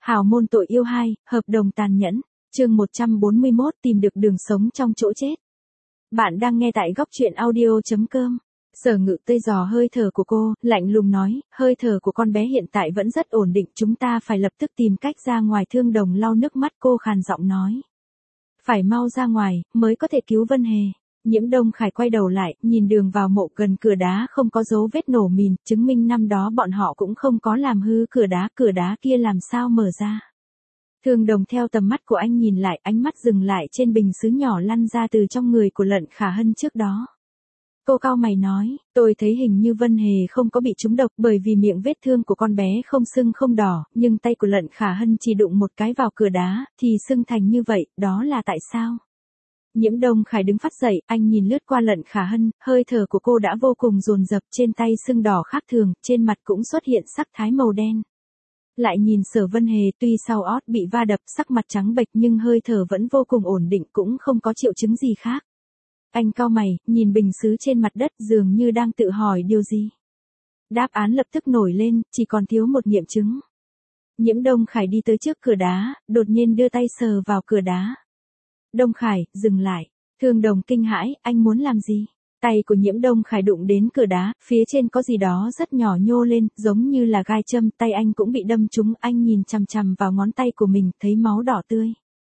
Hào môn tội yêu 2, hợp đồng tàn nhẫn, chương 141 tìm được đường sống trong chỗ chết. Bạn đang nghe tại góc truyện audio.com. Sở Ngự Tây dò hơi thở của cô, lạnh lùng nói, hơi thở của con bé hiện tại vẫn rất ổn định, chúng ta phải lập tức tìm cách ra ngoài. Thương Đồng lau nước mắt, cô khàn giọng nói. Phải mau ra ngoài, mới có thể cứu Vân Hề. Nhiễm Đông Khải quay đầu lại, nhìn đường vào mộ gần cửa đá không có dấu vết nổ mìn, chứng minh năm đó bọn họ cũng không có làm hư cửa đá kia làm sao mở ra. Thương Đồng theo tầm mắt của anh nhìn lại, ánh mắt dừng lại trên bình sứ nhỏ lăn ra từ trong người của Lận Khả Hân trước đó. Cô cau mày nói, tôi thấy hình như Vân Hề không có bị trúng độc bởi vì miệng vết thương của con bé không sưng không đỏ, nhưng tay của Lận Khả Hân chỉ đụng một cái vào cửa đá, thì sưng thành như vậy, đó là tại sao? Nhiễm Đông Khải đứng phát dậy, anh nhìn lướt qua Lận Khả Hân, hơi thở của cô đã vô cùng dồn dập, trên tay sưng đỏ khác thường, trên mặt cũng xuất hiện sắc thái màu đen. Lại nhìn Sở Vân Hề, tuy sau ót bị va đập, sắc mặt trắng bệch nhưng hơi thở vẫn vô cùng ổn định, cũng không có triệu chứng gì khác. Anh cau mày, nhìn bình sứ trên mặt đất dường như đang tự hỏi điều gì. Đáp án lập tức nổi lên, chỉ còn thiếu một nghiệm chứng. Nhiễm Đông Khải đi tới trước cửa đá, đột nhiên đưa tay sờ vào cửa đá. Đông Khải, dừng lại. Thương Đồng kinh hãi, anh muốn làm gì? Tay của Nhiễm Đông Khải đụng đến cửa đá, phía trên có gì đó rất nhỏ nhô lên, giống như là gai châm, tay anh cũng bị đâm trúng, anh nhìn chằm chằm vào ngón tay của mình, thấy máu đỏ tươi.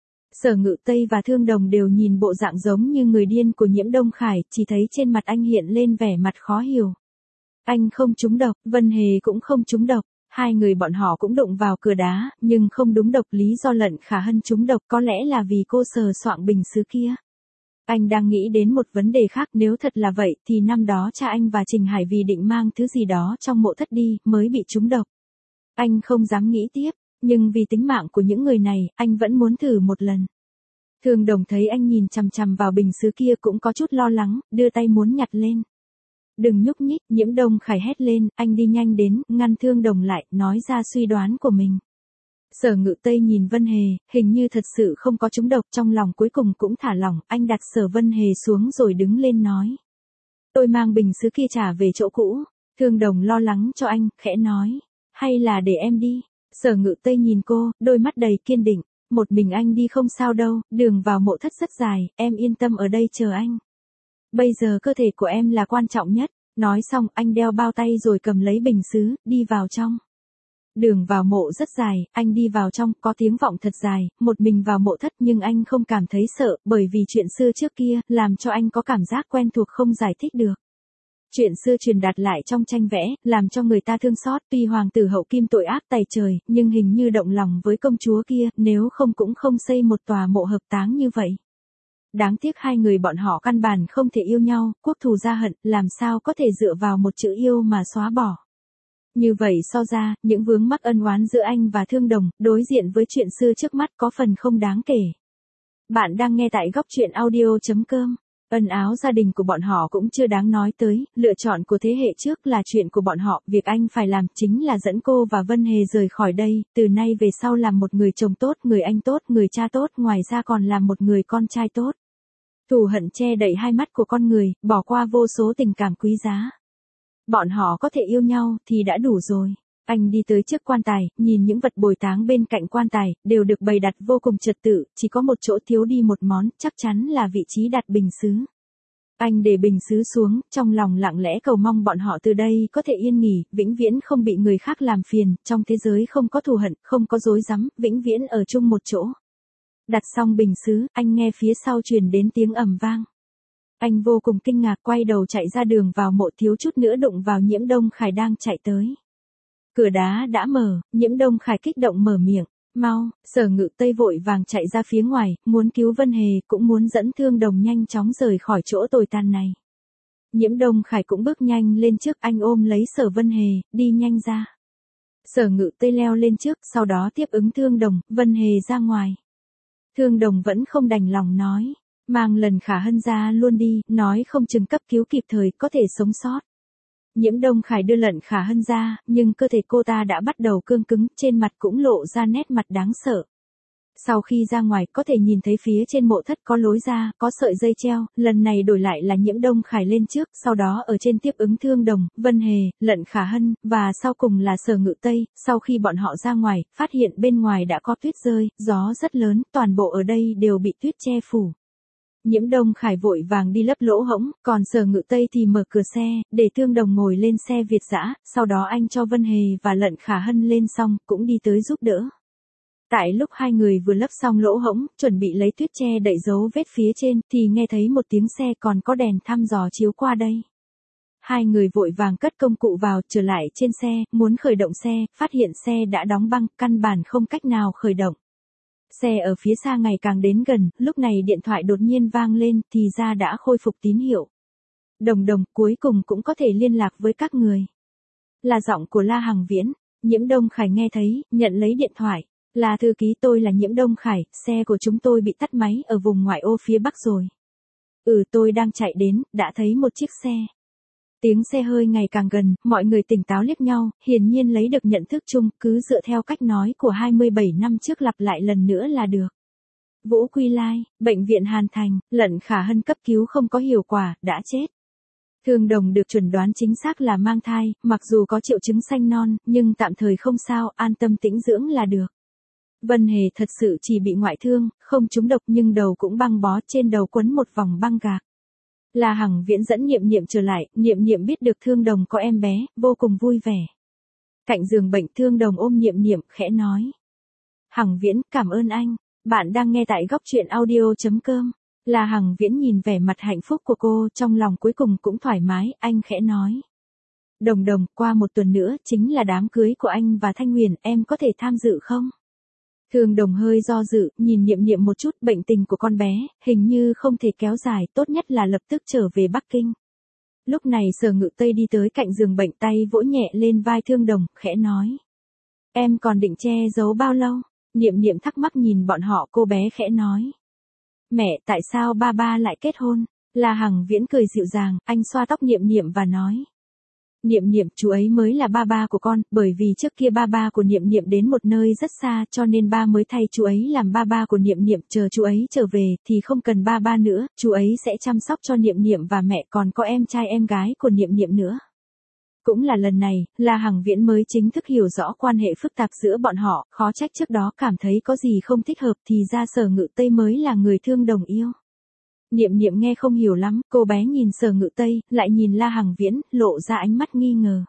Sở Ngự Tây và Thương Đồng đều nhìn bộ dạng giống như người điên của Nhiễm Đông Khải, chỉ thấy trên mặt anh hiện lên vẻ mặt khó hiểu. Anh không trúng độc, Vân Hề cũng không trúng độc. Hai người bọn họ cũng đụng vào cửa đá, nhưng không đúng độc. Lý do Lận Khả Hân trúng độc có lẽ là vì cô sờ soạng bình sứ kia. Anh đang nghĩ đến một vấn đề khác, nếu thật là vậy thì năm đó cha anh và Trình Hải vì định mang thứ gì đó trong mộ thất đi, mới bị trúng độc. Anh không dám nghĩ tiếp, nhưng vì tính mạng của những người này, anh vẫn muốn thử một lần. Thương Đồng thấy anh nhìn chằm chằm vào bình sứ kia cũng có chút lo lắng, đưa tay muốn nhặt lên. Đừng nhúc nhích, Nhiễm Đông Khải hét lên, anh đi nhanh đến, ngăn Thương Đồng lại, nói ra suy đoán của mình. Sở Ngự Tây nhìn Vân Hề, hình như thật sự không có trúng độc, trong lòng cuối cùng cũng thả lỏng, anh đặt Sở Vân Hề xuống rồi đứng lên nói. Tôi mang bình sứ kia trả về chỗ cũ. Thương Đồng lo lắng cho anh, khẽ nói. Hay là để em đi? Sở Ngự Tây nhìn cô, đôi mắt đầy kiên định. Một mình anh đi không sao đâu, đường vào mộ thất rất dài, em yên tâm ở đây chờ anh. Bây giờ cơ thể của em là quan trọng nhất. Nói xong, anh đeo bao tay rồi cầm lấy bình sứ, đi vào trong. Đường vào mộ rất dài, anh đi vào trong, có tiếng vọng thật dài, một mình vào mộ thất nhưng anh không cảm thấy sợ, bởi vì chuyện xưa trước kia, làm cho anh có cảm giác quen thuộc không giải thích được. Chuyện xưa truyền đạt lại trong tranh vẽ, làm cho người ta thương xót, tuy hoàng tử hậu kim tội ác tày trời, nhưng hình như động lòng với công chúa kia, nếu không cũng không xây một tòa mộ hợp táng như vậy. Đáng tiếc hai người bọn họ căn bản không thể yêu nhau, quốc thù gia hận, làm sao có thể dựa vào một chữ yêu mà xóa bỏ. Như vậy so ra, những vướng mắc ân oán giữa anh và Thương Đồng, đối diện với chuyện xưa trước mắt có phần không đáng kể. Bạn đang nghe tại góc truyện audio.com. Ân áo gia đình của bọn họ cũng chưa đáng nói tới, lựa chọn của thế hệ trước là chuyện của bọn họ, việc anh phải làm chính là dẫn cô và Vân Hề rời khỏi đây, từ nay về sau làm một người chồng tốt, người anh tốt, người cha tốt, ngoài ra còn là một người con trai tốt. Thù hận che đậy hai mắt của con người, bỏ qua vô số tình cảm quý giá. Bọn họ có thể yêu nhau thì đã đủ rồi. Anh đi tới trước quan tài, nhìn những vật bồi táng bên cạnh quan tài, đều được bày đặt vô cùng trật tự, chỉ có một chỗ thiếu đi một món, chắc chắn là vị trí đặt bình sứ. Anh để bình sứ xuống, trong lòng lặng lẽ cầu mong bọn họ từ đây có thể yên nghỉ, vĩnh viễn không bị người khác làm phiền, trong thế giới không có thù hận, không có dối rắm, vĩnh viễn ở chung một chỗ. Đặt xong bình sứ, anh nghe phía sau truyền đến tiếng ầm vang. Anh vô cùng kinh ngạc, quay đầu chạy ra đường vào mộ, thiếu chút nữa đụng vào Nhiễm Đông Khải đang chạy tới. Cửa đá đã mở, Nhiễm Đông Khải kích động mở miệng, mau. Sở Ngự Tây vội vàng chạy ra phía ngoài, muốn cứu Vân Hề, cũng muốn dẫn Thương Đồng nhanh chóng rời khỏi chỗ tồi tàn này. Nhiễm Đông Khải cũng bước nhanh lên trước, anh ôm lấy Sở Vân Hề, đi nhanh ra. Sở Ngự Tây leo lên trước, sau đó tiếp ứng Thương Đồng, Vân Hề ra ngoài. Thương Đồng vẫn không đành lòng nói, mang Lận Khả Hân ra luôn đi, nói không chừng cấp cứu kịp thời có thể sống sót. Nhiễm Đông Khải đưa Lận Khả Hân ra, nhưng cơ thể cô ta đã bắt đầu cương cứng, trên mặt cũng lộ ra nét mặt đáng sợ. Sau khi ra ngoài có thể nhìn thấy phía trên mộ thất có lối ra, có sợi dây treo, lần này đổi lại là Nhiễm Đông Khải lên trước, sau đó ở trên tiếp ứng Thương Đồng, Vân Hề, Lận Khả Hân, và sau cùng là Sở Ngự Tây. Sau khi bọn họ ra ngoài, phát hiện bên ngoài đã có tuyết rơi, gió rất lớn, toàn bộ ở đây đều bị tuyết che phủ. Nhiễm Đông Khải vội vàng đi lấp lỗ hổng, còn Sở Ngự Tây thì mở cửa xe, để Thương Đồng ngồi lên xe Việt dã, sau đó anh cho Vân Hề và Lận Khả Hân lên xong, cũng đi tới giúp đỡ. Tại lúc hai người vừa lấp xong lỗ hổng, chuẩn bị lấy tuyết che đậy dấu vết phía trên, thì nghe thấy một tiếng xe còn có đèn thăm dò chiếu qua đây. Hai người vội vàng cất công cụ vào, trở lại trên xe, muốn khởi động xe, phát hiện xe đã đóng băng, căn bản không cách nào khởi động. Xe ở phía xa ngày càng đến gần, lúc này điện thoại đột nhiên vang lên, thì ra đã khôi phục tín hiệu. Đồng Đồng, cuối cùng cũng có thể liên lạc với các người. Là giọng của La Hằng Viễn. Nhiễm Đông Khải nghe thấy, nhận lấy điện thoại. Là thư ký, tôi là Nhiễm Đông Khải, xe của chúng tôi bị tắt máy ở vùng ngoại ô phía Bắc rồi. Tôi đang chạy đến, đã thấy một chiếc xe. Tiếng xe hơi ngày càng gần, mọi người tỉnh táo liếc nhau, hiển nhiên lấy được nhận thức chung, cứ dựa theo cách nói của 27 năm trước lặp lại lần nữa là được. Vũ Quy Lai, bệnh viện Hàn Thành, Lận Khả Hân cấp cứu không có hiệu quả, đã chết. Thương Đồng được chuẩn đoán chính xác là mang thai, mặc dù có triệu chứng sanh non, nhưng tạm thời không sao, an tâm tĩnh dưỡng là được. Vân Hề thật sự chỉ bị ngoại thương, không trúng độc nhưng đầu cũng băng bó, trên đầu quấn một vòng băng gạc. La Hằng Viễn dẫn Niệm Niệm trở lại, Niệm Niệm biết được Thương Đồng có em bé, vô cùng vui vẻ. Cạnh giường bệnh, Thương Đồng ôm Niệm Niệm, khẽ nói. Hằng Viễn, cảm ơn anh. Bạn đang nghe tại góc truyện audio.com. La Hằng Viễn nhìn vẻ mặt hạnh phúc của cô, trong lòng cuối cùng cũng thoải mái, anh khẽ nói. Đồng Đồng, qua một tuần nữa, chính là đám cưới của anh và Thanh Huyền, em có thể tham dự không? Thương Đồng hơi do dự, nhìn Niệm Niệm một chút, bệnh tình của con bé, hình như không thể kéo dài, tốt nhất là lập tức trở về Bắc Kinh. Lúc này Sở Ngự Tây đi tới cạnh giường bệnh, tay vỗ nhẹ lên vai Thương Đồng, khẽ nói. Em còn định che giấu bao lâu? Niệm Niệm thắc mắc nhìn bọn họ, cô bé khẽ nói. Mẹ, tại sao ba ba lại kết hôn? La Hằng Viễn cười dịu dàng, anh xoa tóc Niệm Niệm và nói. Niệm Niệm, chú ấy mới là ba ba của con, bởi vì trước kia ba ba của Niệm Niệm đến một nơi rất xa, cho nên ba mới thay chú ấy làm ba ba của Niệm Niệm, chờ chú ấy trở về thì không cần ba ba nữa, chú ấy sẽ chăm sóc cho Niệm Niệm và mẹ, còn có em trai em gái của Niệm Niệm nữa. Cũng là lần này, La Hằng Viễn mới chính thức hiểu rõ quan hệ phức tạp giữa bọn họ, khó trách trước đó cảm thấy có gì không thích hợp thì ra Sở Ngự Tây mới là người Thương Đồng yêu. Niệm Niệm nghe không hiểu lắm, cô bé nhìn Sở Ngự Tây, lại nhìn La Hằng Viễn, lộ ra ánh mắt nghi ngờ.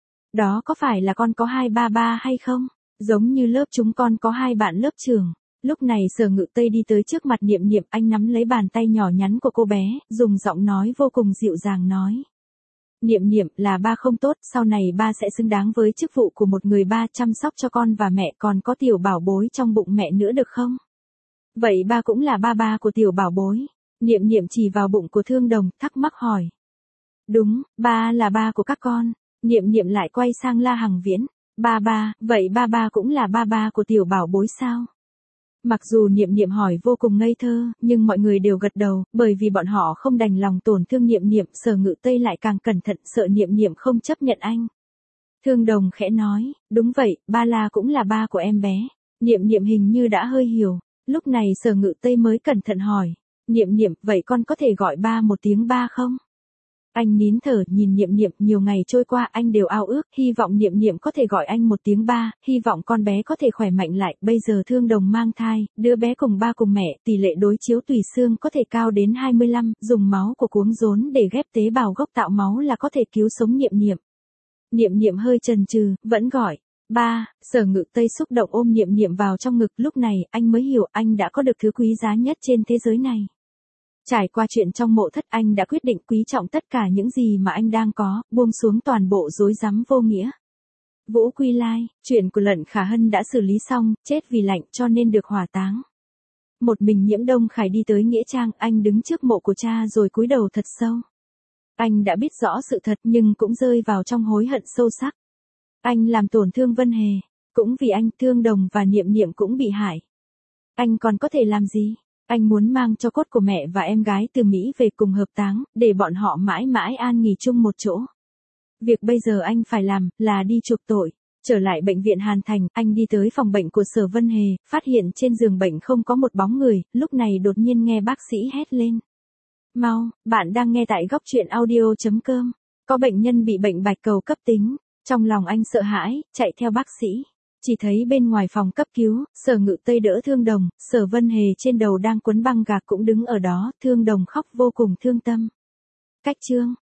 Đó có phải là con có hai ba ba hay không? Giống như lớp chúng con có hai bạn lớp trường. Lúc này Sở Ngự Tây đi tới trước mặt Niệm Niệm, anh nắm lấy bàn tay nhỏ nhắn của cô bé, dùng giọng nói vô cùng dịu dàng nói. Niệm Niệm, là ba không tốt, sau này ba sẽ xứng đáng với chức vụ của một người ba, chăm sóc cho con và mẹ, còn có tiểu bảo bối trong bụng mẹ nữa được không? Vậy ba cũng là ba ba của tiểu bảo bối. Niệm Niệm chỉ vào bụng của Thương Đồng, thắc mắc hỏi. Đúng, ba là ba của các con. Niệm Niệm lại quay sang La Hằng Viễn. Ba ba, vậy ba ba cũng là ba ba của tiểu bảo bối sao? Mặc dù Niệm Niệm hỏi vô cùng ngây thơ, nhưng mọi người đều gật đầu, bởi vì bọn họ không đành lòng tổn thương Niệm Niệm, Sở Ngự Tây lại càng cẩn thận, sợ Niệm Niệm không chấp nhận anh. Thương Đồng khẽ nói, đúng vậy, ba La cũng là ba của em bé. Niệm Niệm hình như đã hơi hiểu, lúc này Sở Ngự Tây mới cẩn thận hỏi. Niệm Niệm, vậy con có thể gọi ba một tiếng ba không? Anh nín thở nhìn Niệm Niệm, nhiều ngày trôi qua anh đều ao ước, hy vọng Niệm Niệm có thể gọi anh một tiếng ba, hy vọng con bé có thể khỏe mạnh lại, bây giờ Thương Đồng mang thai, đứa bé cùng ba cùng mẹ, tỷ lệ đối chiếu tùy xương có thể cao đến 25, dùng máu của cuống rốn để ghép tế bào gốc tạo máu là có thể cứu sống Niệm Niệm. Niệm Niệm hơi chần chừ, vẫn gọi. Ba, Sở Ngự Tây xúc động ôm Niệm Niệm vào trong ngực, lúc này anh mới hiểu anh đã có được thứ quý giá nhất trên thế giới này. Trải qua chuyện trong mộ thất, anh đã quyết định quý trọng tất cả những gì mà anh đang có, buông xuống toàn bộ rối rắm vô nghĩa. Vũ Quy Lai, chuyện của Lận Khả Hân đã xử lý xong, chết vì lạnh cho nên được hỏa táng. Một mình Nhiễm Đông Khải đi tới nghĩa trang, anh đứng trước mộ của cha rồi cúi đầu thật sâu. Anh đã biết rõ sự thật nhưng cũng rơi vào trong hối hận sâu sắc. Anh làm tổn thương Vân Hề, cũng vì anh, Thương Đồng và Niệm Niệm cũng bị hại. Anh còn có thể làm gì? Anh muốn mang cho cốt của mẹ và em gái từ Mỹ về cùng hợp táng, để bọn họ mãi mãi an nghỉ chung một chỗ. Việc bây giờ anh phải làm, là đi chuộc tội. Trở lại bệnh viện Hàn Thành, anh đi tới phòng bệnh của Sở Vân Hề, phát hiện trên giường bệnh không có một bóng người, lúc này đột nhiên nghe bác sĩ hét lên. Mau, bạn đang nghe tại góc chuyện audio.com. Có bệnh nhân bị bệnh bạch cầu cấp tính. Trong lòng anh sợ hãi, chạy theo bác sĩ. Chỉ thấy bên ngoài phòng cấp cứu, Sở Ngự Tây đỡ Thương Đồng, Sở Vân Hề trên đầu đang quấn băng gạc cũng đứng ở đó, Thương Đồng khóc vô cùng thương tâm. Cách chương